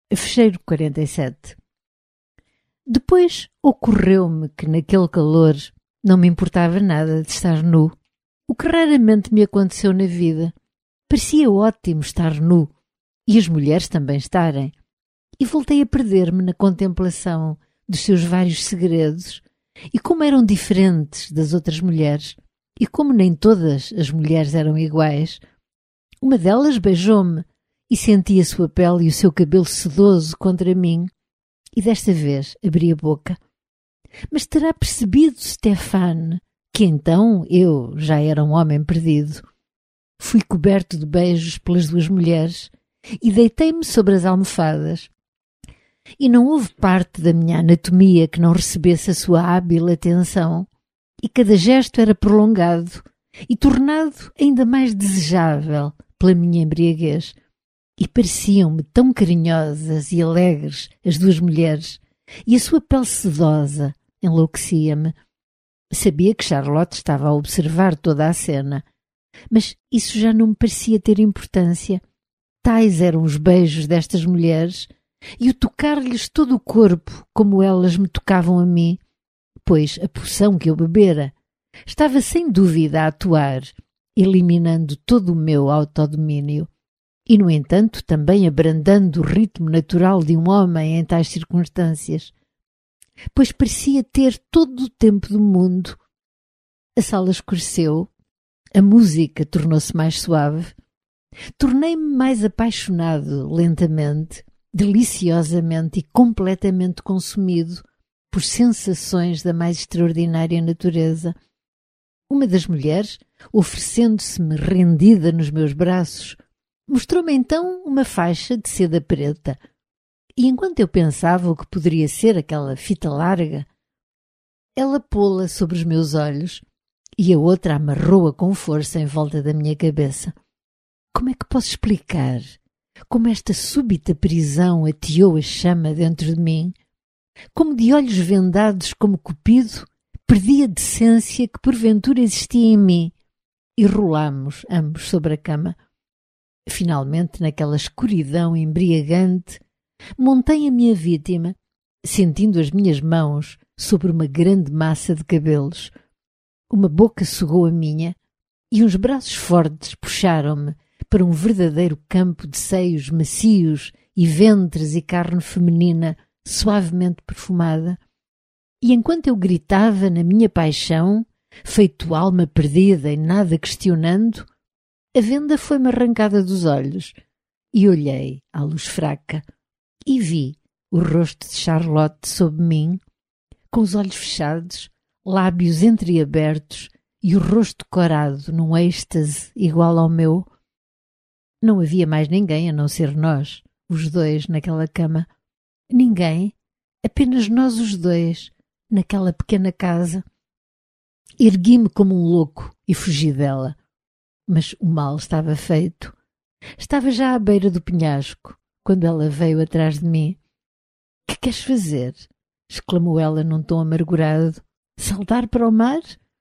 Fecheiro 47. Depois ocorreu-me que naquele calor não me importava nada de estar nu, o que raramente me aconteceu na vida. Parecia ótimo estar nu e as mulheres também estarem, e voltei a perder-me na contemplação dos seus vários segredos e como eram diferentes das outras mulheres e como nem todas as mulheres eram iguais. Uma delas beijou-me e senti a sua pele e o seu cabelo sedoso contra mim, e desta vez abri a boca. Mas terá percebido Stefan que então eu já era um homem perdido. Fui coberto de beijos pelas duas mulheres e deitei-me sobre as almofadas. E não houve parte da minha anatomia que não recebesse a sua hábil atenção, e cada gesto era prolongado e tornado ainda mais desejável pela minha embriaguez. E pareciam-me tão carinhosas e alegres as duas mulheres, e a sua pele sedosa enlouquecia-me. Sabia que Charlotte estava a observar toda a cena, mas isso já não me parecia ter importância. Tais eram os beijos destas mulheres e o tocar-lhes todo o corpo como elas me tocavam a mim, pois a poção que eu bebera estava sem dúvida a atuar, eliminando todo o meu autodomínio. E, no entanto, também abrandando o ritmo natural de um homem em tais circunstâncias, pois parecia ter todo o tempo do mundo. A sala escureceu, a música tornou-se mais suave, tornei-me mais apaixonado lentamente, deliciosamente e completamente consumido por sensações da mais extraordinária natureza. Uma das mulheres, oferecendo-se-me rendida nos meus braços, mostrou-me então uma faixa de seda preta, e enquanto eu pensava o que poderia ser aquela fita larga, ela pô-la sobre os meus olhos e a outra amarrou-a com força em volta da minha cabeça. Como é que posso explicar como esta súbita prisão ateou a chama dentro de mim? Como de olhos vendados como Cupido, perdi a decência que porventura existia em mim e rolámos ambos sobre a cama. Finalmente, naquela escuridão embriagante, montei a minha vítima, sentindo as minhas mãos sobre uma grande massa de cabelos. Uma boca sugou a minha e uns braços fortes puxaram-me para um verdadeiro campo de seios macios e ventres e carne feminina suavemente perfumada. E enquanto eu gritava na minha paixão, feito alma perdida e nada questionando, a venda foi-me arrancada dos olhos e olhei à luz fraca e vi o rosto de Charlotte sob mim, com os olhos fechados, lábios entreabertos e o rosto corado num êxtase igual ao meu. Não havia mais ninguém a não ser nós, os dois, naquela cama. Ninguém, apenas nós os dois, naquela pequena casa. Ergui-me como um louco e fugi dela. Mas o mal estava feito. Estava já à beira do penhasco, quando ela veio atrás de mim. — Que queres fazer? Exclamou ela num tom amargurado. — Saltar para o mar?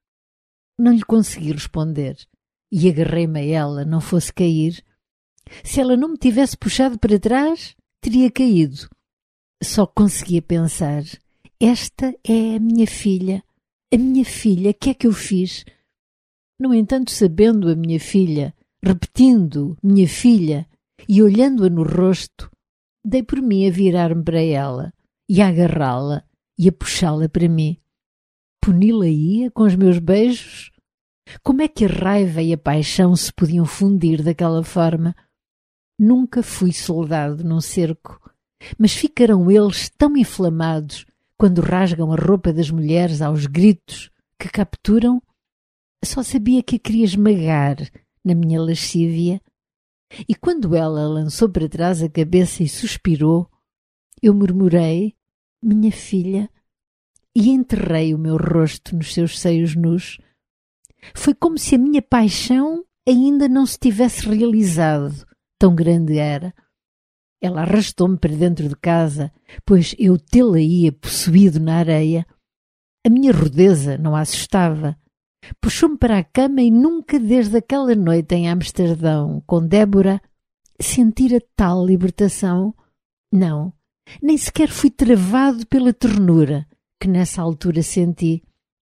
Não lhe consegui responder, e agarrei-me a ela, não fosse cair. Se ela não me tivesse puxado para trás, teria caído. Só conseguia pensar: esta é a minha filha. A minha filha, que é que eu fiz? No entanto, sabendo a minha filha, repetindo minha filha e olhando-a no rosto, dei por mim a virar-me para ela e a agarrá-la e a puxá-la para mim. Puni-la-ia com os meus beijos? Como é que a raiva e a paixão se podiam fundir daquela forma? Nunca fui soldado num cerco, mas ficarão eles tão inflamados quando rasgam a roupa das mulheres aos gritos que capturam? Só sabia que a queria esmagar na minha lascívia, e quando ela lançou para trás a cabeça e suspirou, eu murmurei: minha filha, e enterrei o meu rosto nos seus seios nus. Foi como se a minha paixão ainda não se tivesse realizado, tão grande era. Ela arrastou-me para dentro de casa, pois eu tê-la-ia possuído na areia. A minha rudeza não a assustava. Puxou-me para a cama e nunca desde aquela noite em Amsterdão, com Débora, sentira tal libertação. Não, nem sequer fui travado pela ternura que nessa altura senti.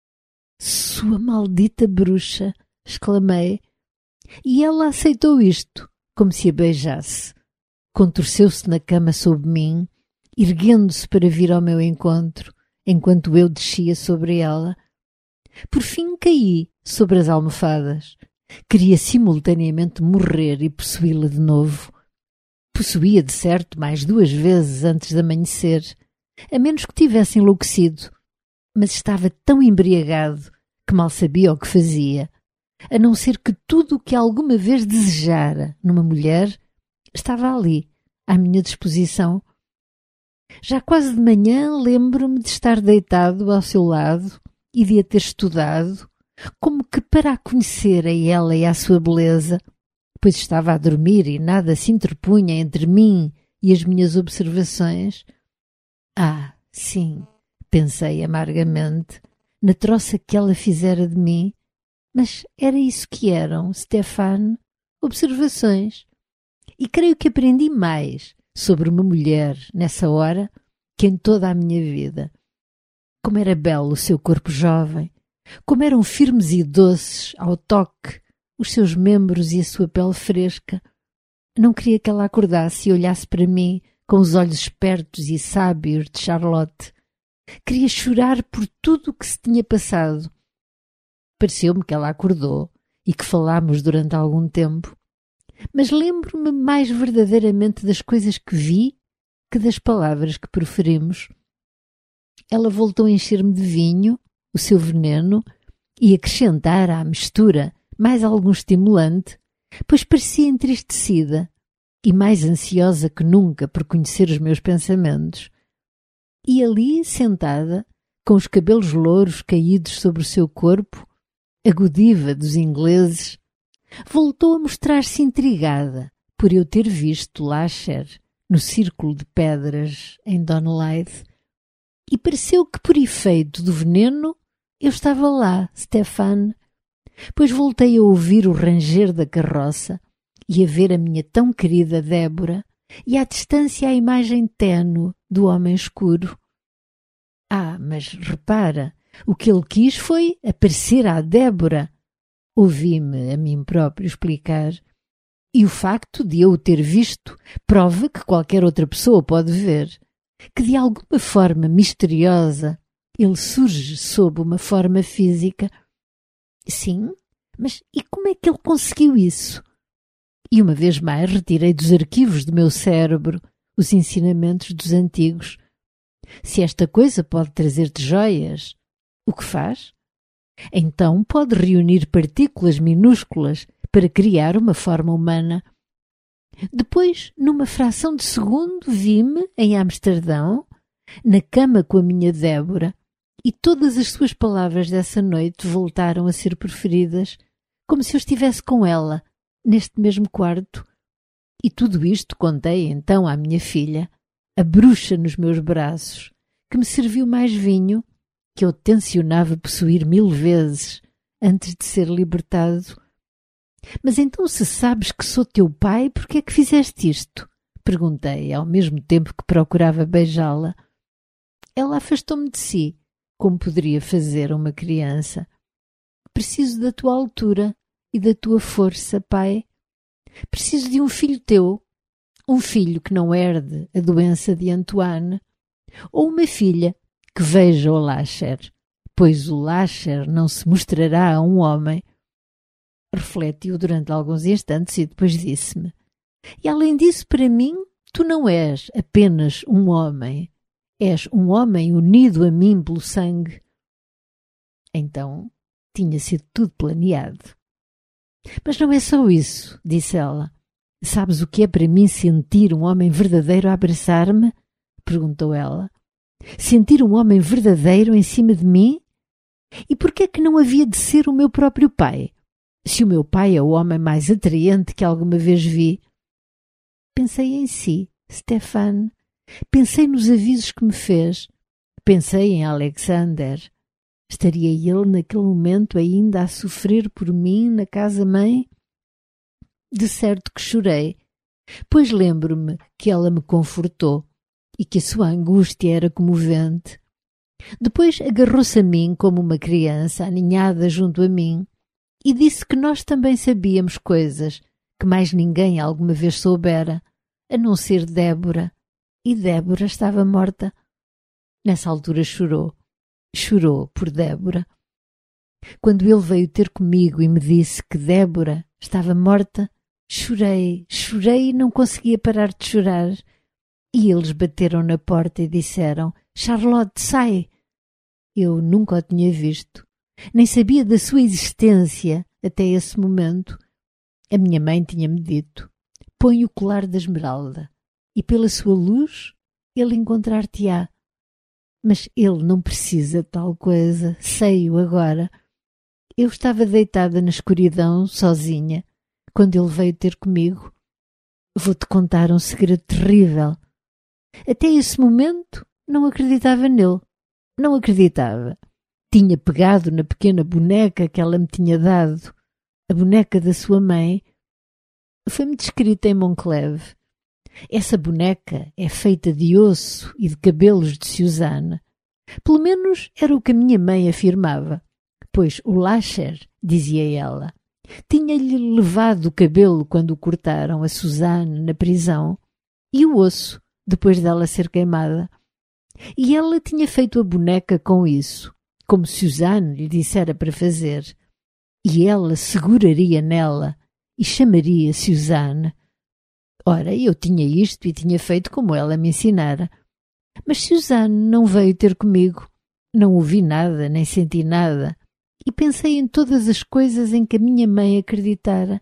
Sua maldita bruxa! Exclamei. E ela aceitou isto, como se a beijasse. Contorceu-se na cama sob mim, erguendo-se para vir ao meu encontro, enquanto eu descia sobre ela. Por fim caí sobre as almofadas. Queria simultaneamente morrer e possuí-la de novo. Possuía, de certo, mais 2 vezes antes de amanhecer, a menos que tivesse enlouquecido, mas estava tão embriagado que mal sabia o que fazia, a não ser que tudo o que alguma vez desejara numa mulher estava ali, à minha disposição. Já quase de manhã lembro-me de estar deitado ao seu lado e de a ter estudado, como que para a conhecer a ela e à sua beleza, pois estava a dormir e nada se interpunha entre mim e as minhas observações. Ah, sim, pensei amargamente, na troça que ela fizera de mim, mas era isso que eram, Stefan, observações. E creio que aprendi mais sobre uma mulher nessa hora que em toda a minha vida. Como era belo o seu corpo jovem, como eram firmes e doces ao toque os seus membros e a sua pele fresca. Não queria que ela acordasse e olhasse para mim com os olhos espertos e sábios de Charlotte. Queria chorar por tudo o que se tinha passado. Pareceu-me que ela acordou e que falámos durante algum tempo. Mas lembro-me mais verdadeiramente das coisas que vi que das palavras que proferimos. Ela voltou a encher-me de vinho, o seu veneno, e acrescentar à mistura mais algum estimulante, pois parecia entristecida e mais ansiosa que nunca por conhecer os meus pensamentos. E ali, sentada, com os cabelos louros caídos sobre o seu corpo, a godiva dos ingleses, voltou a mostrar-se intrigada por eu ter visto Lasher no círculo de pedras em Donelide, e pareceu que por efeito do veneno eu estava lá, Stefan, pois voltei a ouvir o ranger da carroça e a ver a minha tão querida Débora e à distância a imagem tênue do homem escuro. Ah, mas repara, o que ele quis foi aparecer à Débora. Ouvi-me a mim próprio explicar. E o facto de eu o ter visto prova que qualquer outra pessoa pode ver, que de alguma forma misteriosa ele surge sob uma forma física. Sim, mas e como é que ele conseguiu isso? E uma vez mais retirei dos arquivos do meu cérebro os ensinamentos dos antigos. Se esta coisa pode trazer-te joias, o que faz? Então pode reunir partículas minúsculas para criar uma forma humana. Depois, numa fração de segundo, vi-me em Amsterdão, na cama com a minha Débora, e todas as suas palavras dessa noite voltaram a ser preferidas, como se eu estivesse com ela, neste mesmo quarto. E tudo isto contei então à minha filha, a bruxa nos meus braços, que me serviu mais vinho, que eu tencionava possuir 1000 vezes antes de ser libertado. Mas então, se sabes que sou teu pai, por que é que fizeste isto? Perguntei, ao mesmo tempo que procurava beijá-la. Ela afastou-me de si, como poderia fazer uma criança. Preciso da tua altura e da tua força, pai. Preciso de um filho teu, um filho que não herde a doença de Antoine, ou uma filha que veja o Lasher, pois o Lasher não se mostrará a um homem. Refletiu durante alguns instantes e depois disse-me: e além disso, para mim, tu não és apenas um homem, és um homem unido a mim pelo sangue. Então, tinha sido tudo planeado. Mas não é só isso, disse ela. Sabes o que é para mim sentir um homem verdadeiro a abraçar-me? Perguntou ela. Sentir um homem verdadeiro em cima de mim? E por que é que não havia de ser o meu próprio pai? Se o meu pai é o homem mais atraente que alguma vez vi. Pensei em si, Stefan. Pensei nos avisos que me fez. Pensei em Alexander. Estaria ele naquele momento ainda a sofrer por mim na casa-mãe? De certo que chorei, pois lembro-me que ela me confortou. e que a sua angústia era comovente. Depois agarrou-se a mim como uma criança aninhada junto a mim e disse que nós também sabíamos coisas que mais ninguém alguma vez soubera, a não ser Débora. E Débora estava morta. Nessa altura chorou. Chorou por Débora. Quando ele veio ter comigo e me disse que Débora estava morta, chorei e não conseguia parar de chorar. E eles bateram na porta e disseram: Charlotte, sai! Eu nunca o tinha visto, nem sabia da sua existência até esse momento. A minha mãe tinha-me dito: põe o colar da esmeralda e pela sua luz ele encontrar-te-á. Mas ele não precisa de tal coisa, sei-o agora. Eu estava deitada na escuridão, sozinha, quando ele veio ter comigo. Vou-te contar um segredo terrível. Até esse momento não acreditava nele. Não acreditava. Tinha pegado na pequena boneca que ela me tinha dado, a boneca da sua mãe. Foi-me descrita em Moncleve. Essa boneca é feita de osso e de cabelos de Suzanne. Pelo menos era o que a minha mãe afirmava, pois o Lacher, dizia ela, tinha-lhe levado o cabelo quando o cortaram a Suzanne na prisão e o osso depois dela ser queimada. E ela tinha feito a boneca com isso, como Suzanne lhe dissera para fazer. E ela seguraria nela e chamaria Suzanne. Ora, eu tinha isto e tinha feito como ela me ensinara. Mas Suzanne não veio ter comigo. Não ouvi nada, nem senti nada. E pensei em todas as coisas em que a minha mãe acreditara.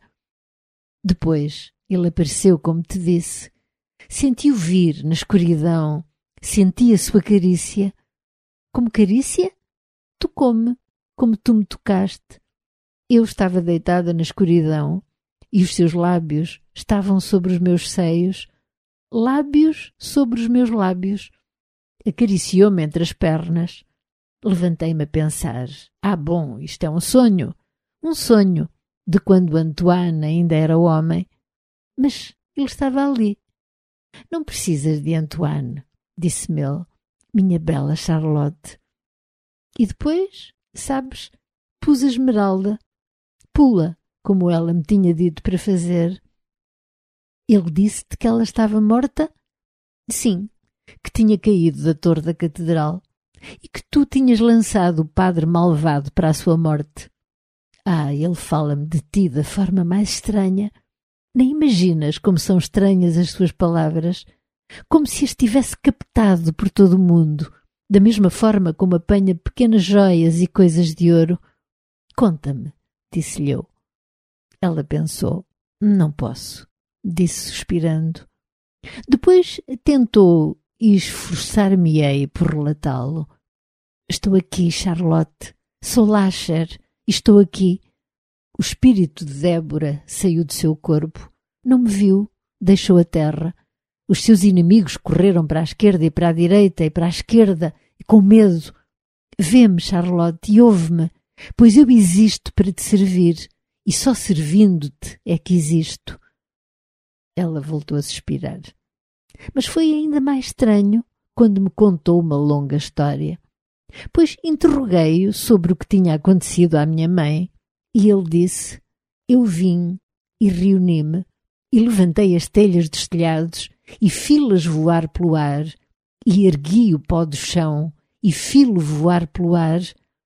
Depois ele apareceu, como te disse. Senti-o vir na escuridão. Senti a sua carícia. Como carícia? Tocou-me, como tu me tocaste. Eu estava deitada na escuridão e os seus lábios estavam sobre os meus seios, lábios sobre os meus lábios. Acariciou-me entre as pernas. Levantei-me a pensar: bom, isto é um sonho de quando Antoine ainda era homem. Mas ele estava ali. Não precisas de Antoine, disse-me ele, minha bela Charlotte. E depois, sabes, pus a esmeralda, pula, como ela me tinha dito para fazer. Ele disse-te que ela estava morta? Sim, que tinha caído da torre da catedral e que tu tinhas lançado o padre malvado para a sua morte. Ele fala-me de ti da forma mais estranha. Nem imaginas como são estranhas as suas palavras, como se as tivesse captado por todo o mundo, da mesma forma como apanha pequenas joias e coisas de ouro. Conta-me, disse-lhe eu. Ela pensou. Não posso, disse suspirando. Depois tentou e esforçar-me-ei por relatá-lo. Estou aqui, Charlotte. Sou Lacher e estou aqui. O espírito de Débora saiu do seu corpo. Não me viu, deixou a terra. Os seus inimigos correram para a esquerda e para a direita e para a esquerda, com medo. Vê-me, Charlotte, e ouve-me, pois eu existo para te servir, e só servindo-te é que existo. Ela voltou a suspirar. Mas foi ainda mais estranho quando me contou uma longa história. Pois interroguei-o sobre o que tinha acontecido à minha mãe, e ele disse: eu vim e reuni-me, e levantei as telhas dos telhados, e fi-las voar pelo ar, e ergui o pó do chão, e fi-lo voar pelo ar.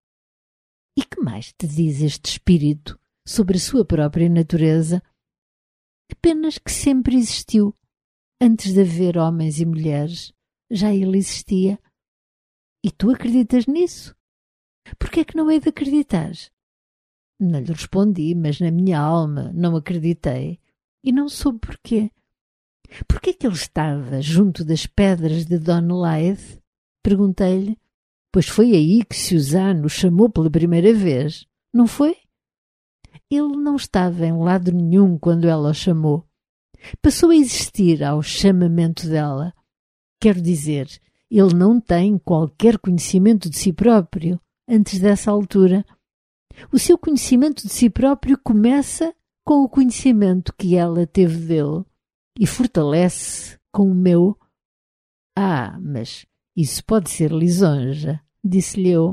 E que mais te diz este espírito sobre a sua própria natureza? Apenas que sempre existiu. Antes de haver homens e mulheres, já ele existia. E tu acreditas nisso? Por que é que não hei de acreditar? Não lhe respondi, mas na minha alma não acreditei, e não soube porquê. Porquê que ele estava junto das pedras de Donelaide? Perguntei-lhe, pois foi aí que Suzanne o chamou pela primeira vez, não foi? Ele não estava em lado nenhum quando ela o chamou. Passou a existir ao chamamento dela. Quero dizer, ele não tem qualquer conhecimento de si próprio antes dessa altura. O seu conhecimento de si próprio começa com o conhecimento que ela teve dele e fortalece com o meu. Ah, mas isso pode ser lisonja, disse-lhe eu.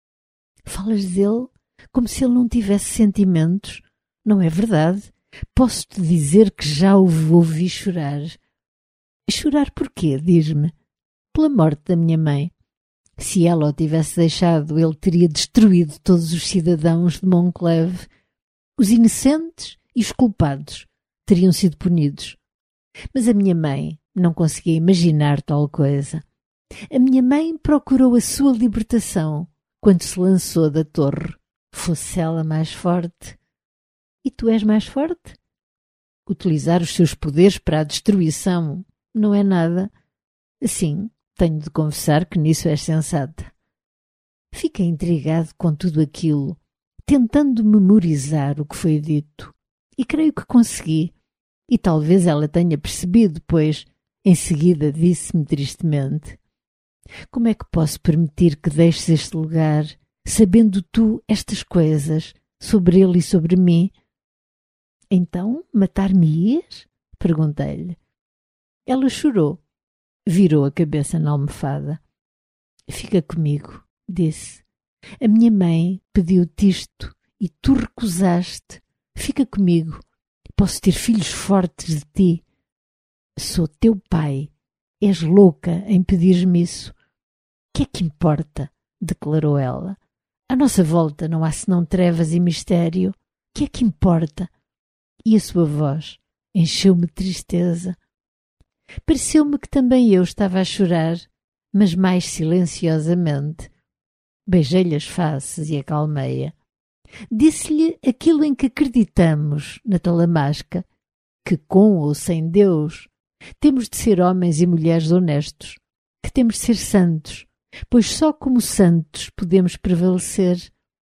Falas dele como se ele não tivesse sentimentos. Não é verdade? Posso-te dizer que já o ouvi chorar. Chorar por quê, diz-me? Pela morte da minha mãe. Se ela o tivesse deixado, ele teria destruído todos os cidadãos de Moncleve. Os inocentes e os culpados teriam sido punidos. Mas a minha mãe não conseguia imaginar tal coisa. A minha mãe procurou a sua libertação quando se lançou da torre. Fosse ela mais forte. E tu és mais forte? Utilizar os seus poderes para a destruição não é nada. Sim, tenho de confessar que nisso és sensata. Fiquei intrigado com tudo aquilo, tentando memorizar o que foi dito. E creio que consegui. E talvez ela tenha percebido, pois em seguida disse-me tristemente: como é que posso permitir que deixes este lugar, sabendo tu estas coisas sobre ele e sobre mim? Então, matar-me-ias? Perguntei-lhe. Ela chorou, virou a cabeça na almofada. Fica comigo, disse. A minha mãe pediu-te isto e tu recusaste. Fica comigo. Posso ter filhos fortes de ti. Sou teu pai. És louca em pedir-me isso. Que é que importa? Declarou ela. À nossa volta não há senão trevas e mistério. Que é que importa? E a sua voz encheu-me de tristeza. Pareceu-me que também eu estava a chorar, mas mais silenciosamente. Beijei-lhe as faces e acalmei-a. Disse-lhe aquilo em que acreditamos na Talamasca, que com ou sem Deus temos de ser homens e mulheres honestos, que temos de ser santos, pois só como santos podemos prevalecer.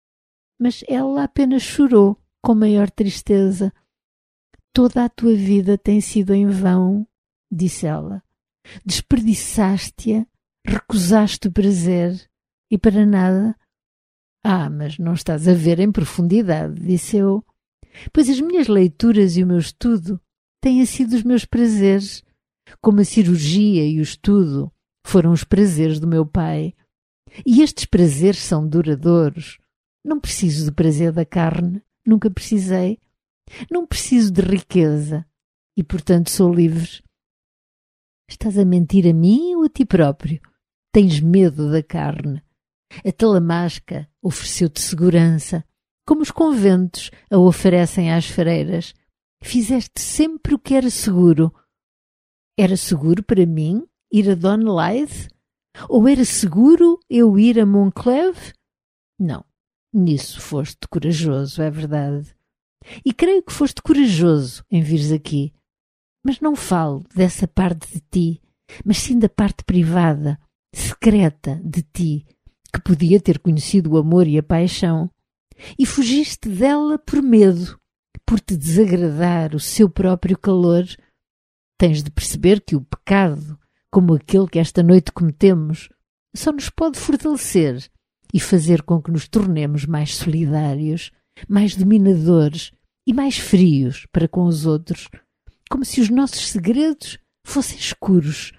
Mas ela apenas chorou com maior tristeza. Toda a tua vida tem sido em vão, disse ela. Desperdiçaste-a, recusaste o prazer, e para nada. Ah, mas não estás a ver em profundidade, disse eu, pois as minhas leituras e o meu estudo têm sido os meus prazeres, como a cirurgia e o estudo foram os prazeres do meu pai. E estes prazeres são duradouros. Não preciso do prazer da carne, nunca precisei. Não preciso de riqueza e, portanto, sou livre. Estás a mentir a mim ou a ti próprio? Tens medo da carne. A Talamasca ofereceu-te segurança, como os conventos a oferecem às freiras. Fizeste sempre o que era seguro. Era seguro para mim ir a Donelaide? Ou era seguro eu ir a Moncleve? Não, nisso foste corajoso, é verdade. E creio que foste corajoso em vires aqui. Mas não falo dessa parte de ti, mas sim da parte privada, secreta de ti, que podia ter conhecido o amor e a paixão. E fugiste dela por medo, por te desagradar o seu próprio calor. Tens de perceber que o pecado, como aquele que esta noite cometemos, só nos pode fortalecer e fazer com que nos tornemos mais solidários, mais dominadores e mais frios para com os outros, como se os nossos segredos fossem escuros.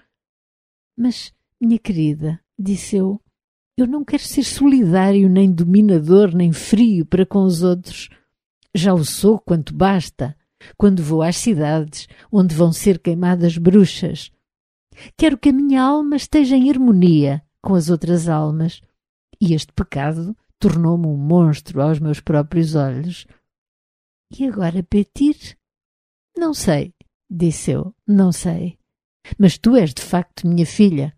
Mas, minha querida, disse eu não quero ser solidário, nem dominador, nem frio para com os outros. Já o sou quanto basta, quando vou às cidades onde vão ser queimadas bruxas. Quero que a minha alma esteja em harmonia com as outras almas, e este pecado tornou-me um monstro aos meus próprios olhos. E agora, Petir? Não sei, disse eu, não sei. Mas tu és de facto minha filha.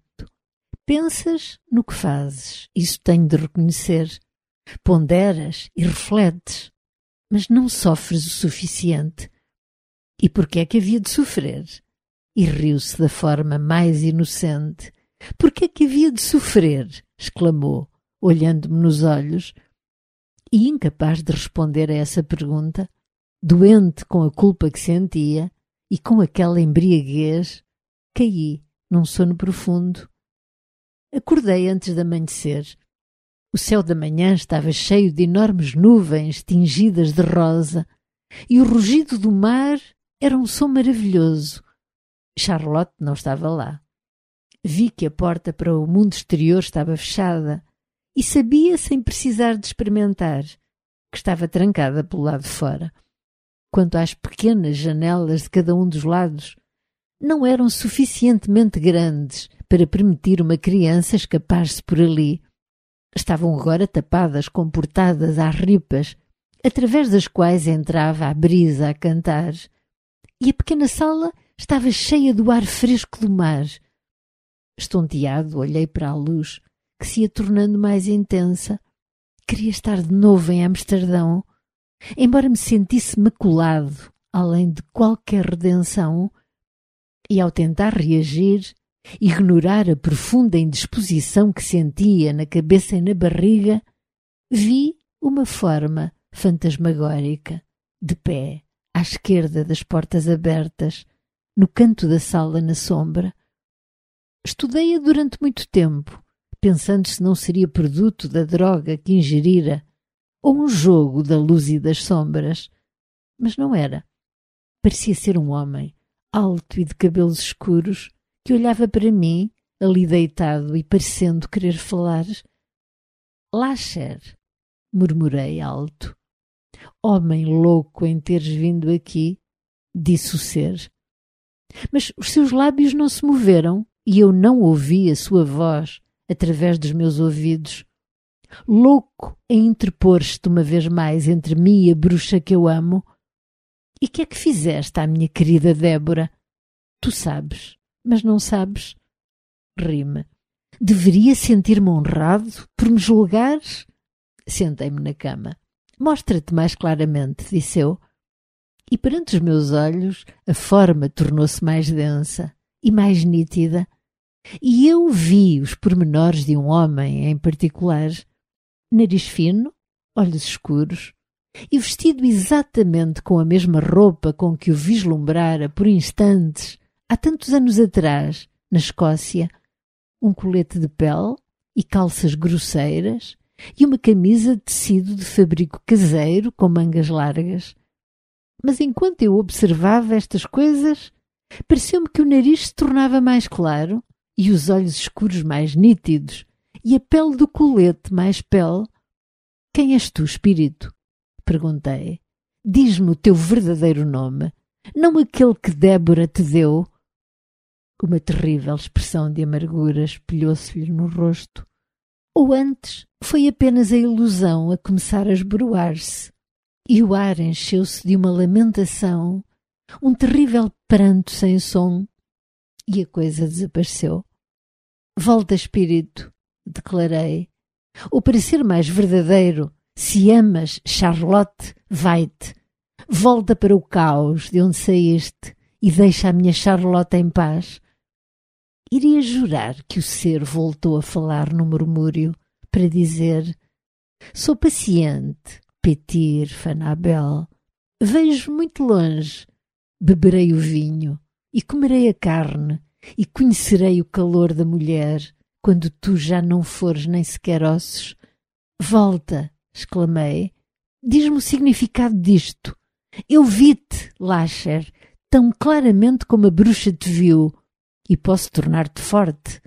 Pensas no que fazes, isso tenho de reconhecer. Ponderas e refletes, mas não sofres o suficiente. E por que é que havia de sofrer? E riu-se da forma mais inocente. Por que é que havia de sofrer? Exclamou, olhando-me nos olhos. E incapaz de responder a essa pergunta, doente com a culpa que sentia e com aquela embriaguez, caí num sono profundo. Acordei antes de amanhecer. O céu da manhã estava cheio de enormes nuvens tingidas de rosa e o rugido do mar era um som maravilhoso. Charlotte não estava lá. Vi que a porta para o mundo exterior estava fechada e sabia, sem precisar de experimentar, que estava trancada pelo lado de fora. Quanto às pequenas janelas de cada um dos lados, não eram suficientemente grandes para permitir uma criança escapar-se por ali. Estavam agora tapadas com portadas às ripas, através das quais entrava a brisa a cantar, e a pequena sala estava cheia do ar fresco do mar. Estonteado, olhei para a luz, que se ia tornando mais intensa. Queria estar de novo em Amsterdão. Embora me sentisse maculado, além de qualquer redenção, e ao tentar reagir, ignorar a profunda indisposição que sentia na cabeça e na barriga, vi uma forma fantasmagórica, de pé, à esquerda das portas abertas, no canto da sala na sombra. Estudei-a durante muito tempo, pensando se não seria produto da droga que ingerira ou um jogo da luz e das sombras. Mas não era. Parecia ser um homem, alto e de cabelos escuros, que olhava para mim, ali deitado e parecendo querer falar. Lasher, murmurei alto. Homem louco em teres vindo aqui, disse o ser. Mas os seus lábios não se moveram e eu não ouvi a sua voz através dos meus ouvidos. Louco em interpor-te uma vez mais entre mim e a bruxa que eu amo. E que é que fizeste à minha querida Débora? Tu sabes, mas não sabes? Rima. Deveria sentir-me honrado por me julgares? Sentei-me na cama. Mostra-te mais claramente, disse eu. E perante os meus olhos a forma tornou-se mais densa e mais nítida, e eu vi os pormenores de um homem em particular, nariz fino, olhos escuros, e vestido exatamente com a mesma roupa com que o vislumbrara por instantes, há tantos anos atrás, na Escócia, um colete de pele e calças grosseiras e uma camisa de tecido de fabrico caseiro com mangas largas. Mas enquanto eu observava estas coisas, pareceu-me que o nariz se tornava mais claro e os olhos escuros mais nítidos e a pele do colete mais pele. Quem és tu, espírito? Perguntei. Diz-me o teu verdadeiro nome, não aquele que Débora te deu. Uma terrível expressão de amargura espelhou-se-lhe no rosto. Ou antes, foi apenas a ilusão a começar a esboroar-se, e o ar encheu-se de uma lamentação, um terrível pranto sem som, e a coisa desapareceu. Volta, espírito, declarei. Ou para ser mais verdadeiro, se amas Charlotte, vai-te. Volta para o caos de onde saíste e deixa a minha Charlotte em paz. Iria jurar que o ser voltou a falar no murmúrio para dizer: sou paciente, Petir, Fanabel. Vejo muito longe. Beberei o vinho e comerei a carne e conhecerei o calor da mulher quando tu já não fores nem sequer ossos. Volta, exclamei. Diz-me o significado disto. Eu vi-te, Lasher, tão claramente como a bruxa te viu, e posso tornar-te forte.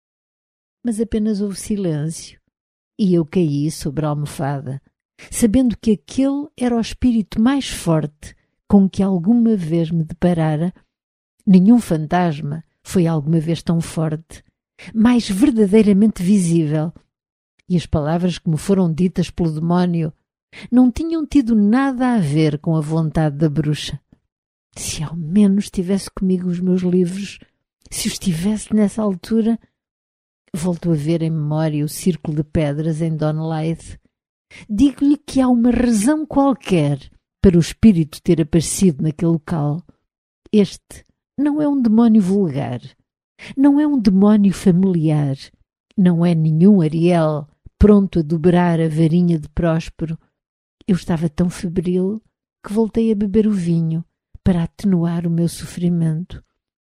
Mas apenas houve silêncio, e eu caí sobre a almofada, sabendo que aquele era o espírito mais forte com que alguma vez me deparara. Nenhum fantasma foi alguma vez tão forte, mais verdadeiramente visível, e as palavras que me foram ditas pelo demónio não tinham tido nada a ver com a vontade da bruxa. Se ao menos tivesse comigo os meus livros, se os tivesse nessa altura. Volto a ver em memória o círculo de pedras em Donleith. Digo-lhe que há uma razão qualquer para o espírito ter aparecido naquele local. Este não é um demónio vulgar, não é um demónio familiar, não é nenhum Ariel pronto a dobrar a varinha de Próspero. Eu estava tão febril que voltei a beber o vinho para atenuar o meu sofrimento.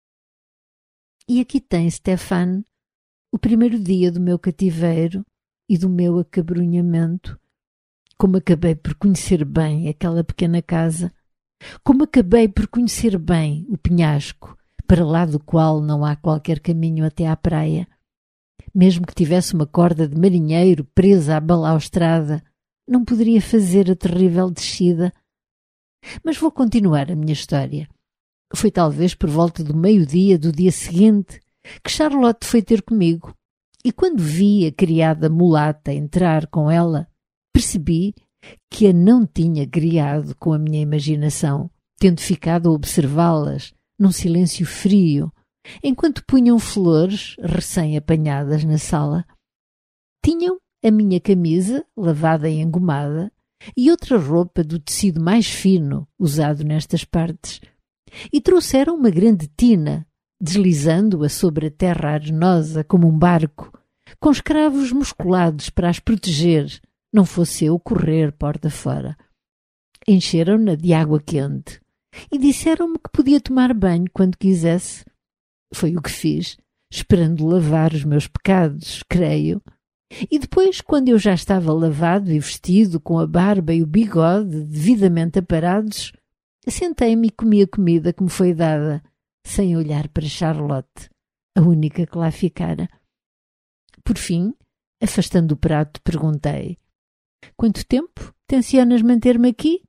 E aqui tem, Stefan, o primeiro dia do meu cativeiro e do meu acabrunhamento. Como acabei por conhecer bem aquela pequena casa, como acabei por conhecer bem o penhasco, para lá do qual não há qualquer caminho até à praia. Mesmo que tivesse uma corda de marinheiro presa à balaustrada, não poderia fazer a terrível descida. Mas vou continuar a minha história. Foi talvez por volta do meio-dia do dia seguinte que Charlotte foi ter comigo, e quando vi a criada mulata entrar com ela, percebi que a não tinha criado com a minha imaginação, tendo ficado a observá-las num silêncio frio, enquanto punham flores recém-apanhadas na sala. Tinham a minha camisa, lavada e engomada, e outra roupa do tecido mais fino usado nestas partes, e trouxeram uma grande tina, deslizando-a sobre a terra arenosa como um barco, com escravos musculados para as proteger, não fosse eu correr porta fora. Encheram-na de água quente e disseram-me que podia tomar banho quando quisesse. Foi o que fiz, esperando lavar os meus pecados, creio. E depois, quando eu já estava lavado e vestido, com a barba e o bigode devidamente aparados, sentei-me e comi a comida que me foi dada, sem olhar para Charlotte, a única que lá ficara. Por fim, afastando o prato, perguntei: quanto tempo tencionas manter-me aqui?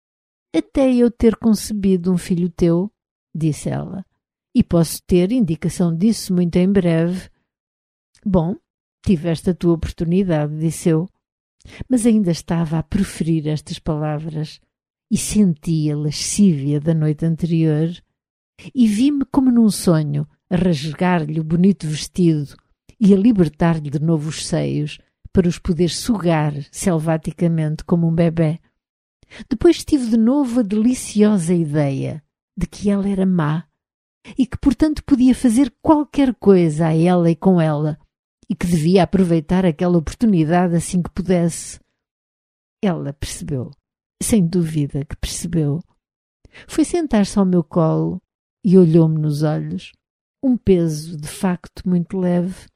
Até eu ter concebido um filho teu, disse ela, e posso ter indicação disso muito em breve. Bom, tiveste a tua oportunidade, disse eu, mas ainda estava a proferir estas palavras e senti a lascívia da noite anterior e vi-me como num sonho a rasgar-lhe o bonito vestido e a libertar-lhe de novo os seios para os poder sugar selvaticamente como um bebé. Depois tive de novo a deliciosa ideia de que ela era má e que, portanto, podia fazer qualquer coisa a ela e com ela e que devia aproveitar aquela oportunidade assim que pudesse. Ela percebeu, sem dúvida que percebeu. Foi sentar-se ao meu colo e olhou-me nos olhos, um peso de facto muito leve.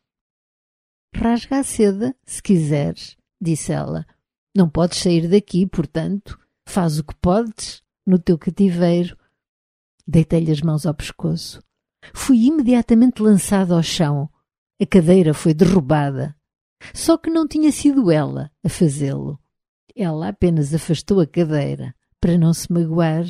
Rasga a seda, se quiseres, disse ela. Não podes sair daqui, portanto, faz o que podes no teu cativeiro. Deitei-lhe as mãos ao pescoço. Fui imediatamente lançado ao chão. A cadeira foi derrubada. Só que não tinha sido ela a fazê-lo. Ela apenas afastou a cadeira para não se magoar.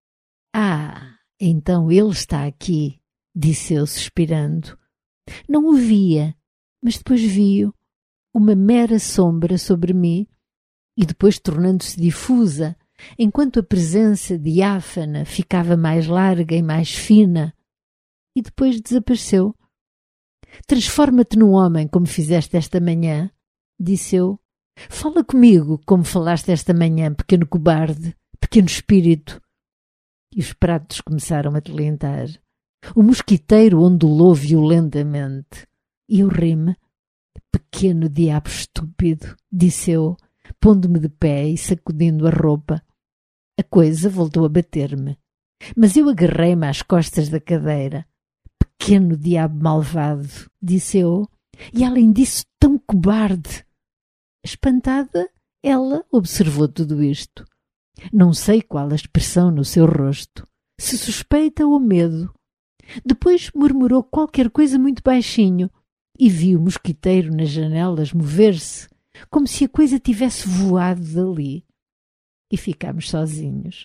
Ah, então ele está aqui, disse eu suspirando. Não o via, mas depois vi-o, uma mera sombra sobre mim, e depois tornando-se difusa, enquanto a presença diáfana ficava mais larga e mais fina, e depois desapareceu. Transforma-te num homem como fizeste esta manhã, disse eu. Fala comigo como falaste esta manhã, pequeno cobarde, pequeno espírito. E os pratos começaram a tilintar. O mosquiteiro ondulou violentamente. E eu ri-me. Pequeno diabo estúpido, disse eu, pondo-me de pé e sacudindo a roupa. A coisa voltou a bater-me, mas eu agarrei-me às costas da cadeira. Pequeno diabo malvado, disse eu, e além disso tão cobarde. Espantada, ela observou tudo isto. Não sei qual a expressão no seu rosto, se suspeita ou medo. Depois murmurou qualquer coisa muito baixinho e vi o mosquiteiro nas janelas mover-se, como se a coisa tivesse voado dali. E ficámos sozinhos.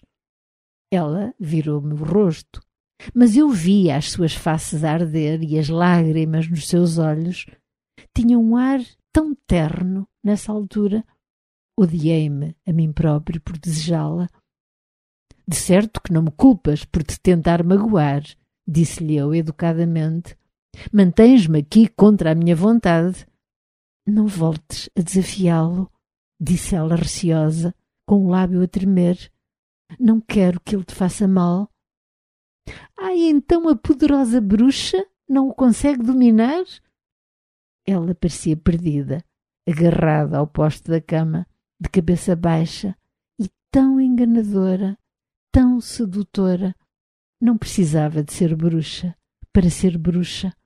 Ela virou-me o rosto, mas eu via as suas faces a arder e as lágrimas nos seus olhos. Tinha um ar tão terno nessa altura. Odiei-me a mim próprio por desejá-la. De certo que não me culpas por te tentar magoar, disse-lhe eu educadamente. Mantens-me aqui contra a minha vontade. Não voltes a desafiá-lo, disse ela receosa, com o lábio a tremer. Não quero que ele te faça mal. Ah, então a poderosa bruxa não o consegue dominar? Ela parecia perdida, agarrada ao poste da cama, de cabeça baixa, e tão enganadora, tão sedutora. Não precisava de ser bruxa para ser bruxa.